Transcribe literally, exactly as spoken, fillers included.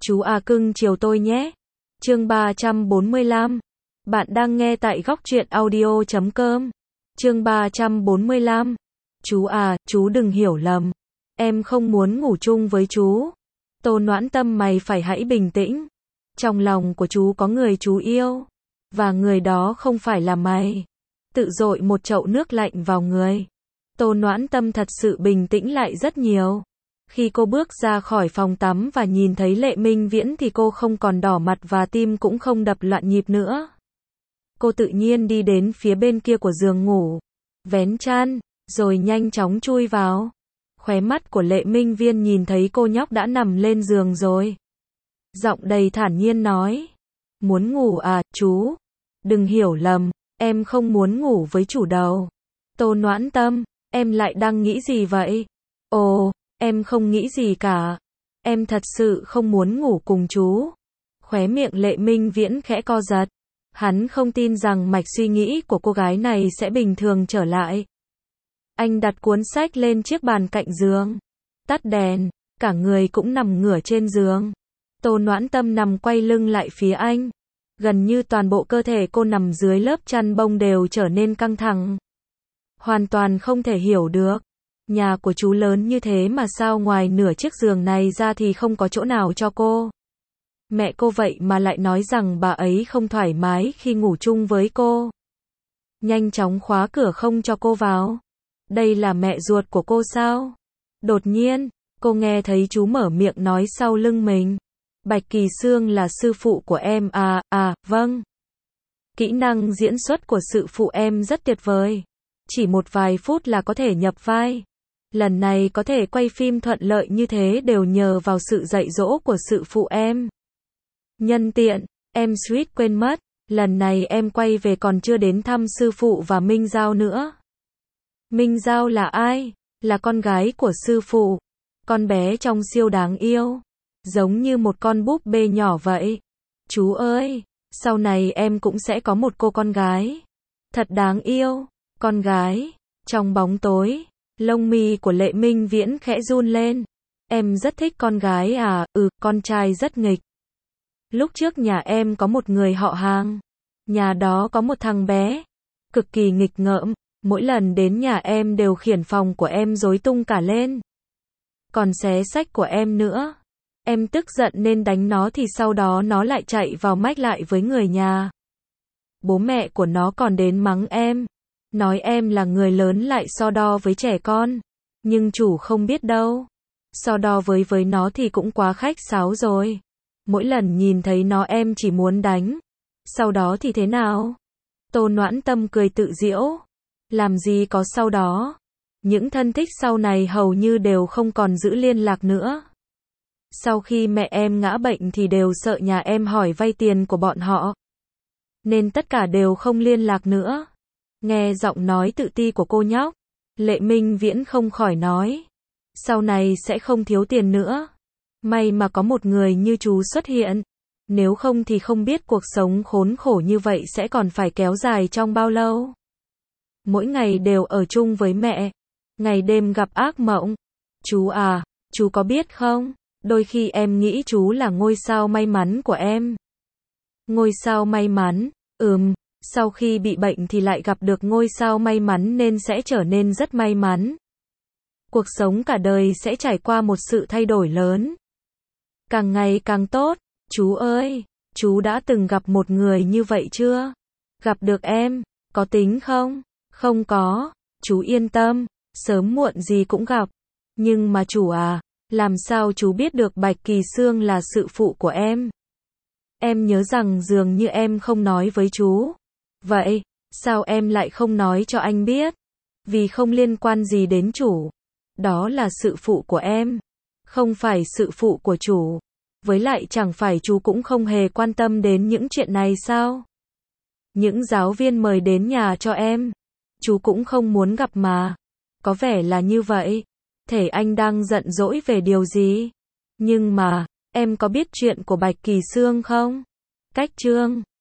Chú à cưng chiều tôi nhé. Chương ba trăm bốn mươi lăm. Bạn đang nghe tại góc truyện audio chấm com. Chương ba trăm bốn mươi lăm. Chú à, chú đừng hiểu lầm. Em không muốn ngủ chung với chú. Tô Noãn Tâm, mày phải hãy bình tĩnh. Trong lòng của chú có người chú yêu. Và người đó không phải là mày. Tự dội một chậu nước lạnh vào người. Tô Noãn Tâm thật sự bình tĩnh lại rất nhiều. Khi cô bước ra khỏi phòng tắm và nhìn thấy Lệ Minh Viễn thì cô không còn đỏ mặt và tim cũng không đập loạn nhịp nữa. Cô tự nhiên đi đến phía bên kia của giường ngủ, vén chăn, rồi nhanh chóng chui vào. Khóe mắt của Lệ Minh Viễn nhìn thấy cô nhóc đã nằm lên giường rồi. Giọng đầy thản nhiên nói, muốn ngủ à, chú? Đừng hiểu lầm, em không muốn ngủ với chủ đâu. Tô Noãn Tâm, em lại đang nghĩ gì vậy? Ồ, em không nghĩ gì cả. Em thật sự không muốn ngủ cùng chú. Khóe miệng Lệ Minh Viễn khẽ co giật. Hắn không tin rằng mạch suy nghĩ của cô gái này sẽ bình thường trở lại. Anh đặt cuốn sách lên chiếc bàn cạnh giường. Tắt đèn, cả người cũng nằm ngửa trên giường. Tô Noãn Tâm nằm quay lưng lại phía anh. Gần như toàn bộ cơ thể cô nằm dưới lớp chăn bông đều trở nên căng thẳng. Hoàn toàn không thể hiểu được. Nhà của chú lớn như thế mà sao ngoài nửa chiếc giường này ra thì không có chỗ nào cho cô. Mẹ cô vậy mà lại nói rằng bà ấy không thoải mái khi ngủ chung với cô. Nhanh chóng khóa cửa không cho cô vào. Đây là mẹ ruột của cô sao? Đột nhiên, cô nghe thấy chú mở miệng nói sau lưng mình. Bạch Kỳ Sương là sư phụ của em à, à, vâng. Kỹ năng diễn xuất của sư phụ em rất tuyệt vời. Chỉ một vài phút là có thể nhập vai. Lần này có thể quay phim thuận lợi như thế đều nhờ vào sự dạy dỗ của sư phụ em. Nhân tiện, em suýt quên mất, lần này em quay về còn chưa đến thăm sư phụ và Minh Giao nữa. Minh Giao là ai? Là con gái của sư phụ. Con bé trông siêu đáng yêu. Giống như một con búp bê nhỏ vậy. Chú ơi, sau này em cũng sẽ có một cô con gái. Thật đáng yêu. Con gái. Trong bóng tối, lông mi của Lệ Minh Viễn khẽ run lên. Em rất thích con gái à, ừ, con trai rất nghịch. Lúc trước nhà em có một người họ hàng. Nhà đó có một thằng bé. Cực kỳ nghịch ngợm. Mỗi lần đến nhà em đều khiển phòng của em rối tung cả lên. Còn xé sách của em nữa. Em tức giận nên đánh nó thì sau đó nó lại chạy vào mách lại với người nhà. Bố mẹ của nó còn đến mắng em. Nói em là người lớn lại so đo với trẻ con. Nhưng chủ không biết đâu. So đo với với nó thì cũng quá khách sáo rồi. Mỗi lần nhìn thấy nó em chỉ muốn đánh. Sau đó thì thế nào? Tô Noãn Tâm cười tự giễu. Làm gì có sau đó. Những thân thích sau này hầu như đều không còn giữ liên lạc nữa. Sau khi mẹ em ngã bệnh thì đều sợ nhà em hỏi vay tiền của bọn họ. Nên tất cả đều không liên lạc nữa. Nghe giọng nói tự ti của cô nhóc, Lệ Minh Viễn không khỏi nói. Sau này sẽ không thiếu tiền nữa. May mà có một người như chú xuất hiện. Nếu không thì không biết cuộc sống khốn khổ như vậy sẽ còn phải kéo dài trong bao lâu. Mỗi ngày đều ở chung với mẹ. Ngày đêm gặp ác mộng. Chú à, chú có biết không? Đôi khi em nghĩ chú là ngôi sao may mắn của em. Ngôi sao may mắn? Ừm, sau khi bị bệnh thì lại gặp được ngôi sao may mắn nên sẽ trở nên rất may mắn. Cuộc sống cả đời sẽ trải qua một sự thay đổi lớn. Càng ngày càng tốt. Chú ơi, chú đã từng gặp một người như vậy chưa? Gặp được em, có tính không? Không có, chú yên tâm, sớm muộn gì cũng gặp. Nhưng mà chủ à, làm sao chú biết được Bạch Kỳ Sương là sư phụ của em? Em nhớ rằng dường như em không nói với chú. Vậy, sao em lại không nói cho anh biết? Vì không liên quan gì đến chủ. Đó là sư phụ của em. Không phải sư phụ của chủ. Với lại chẳng phải chú cũng không hề quan tâm đến những chuyện này sao? Những giáo viên mời đến nhà cho em. Chú cũng không muốn gặp mà. Có vẻ là như vậy. Thể anh đang giận dỗi về điều gì? Nhưng mà, em có biết chuyện của Bạch Kỳ Sương không? Cách chương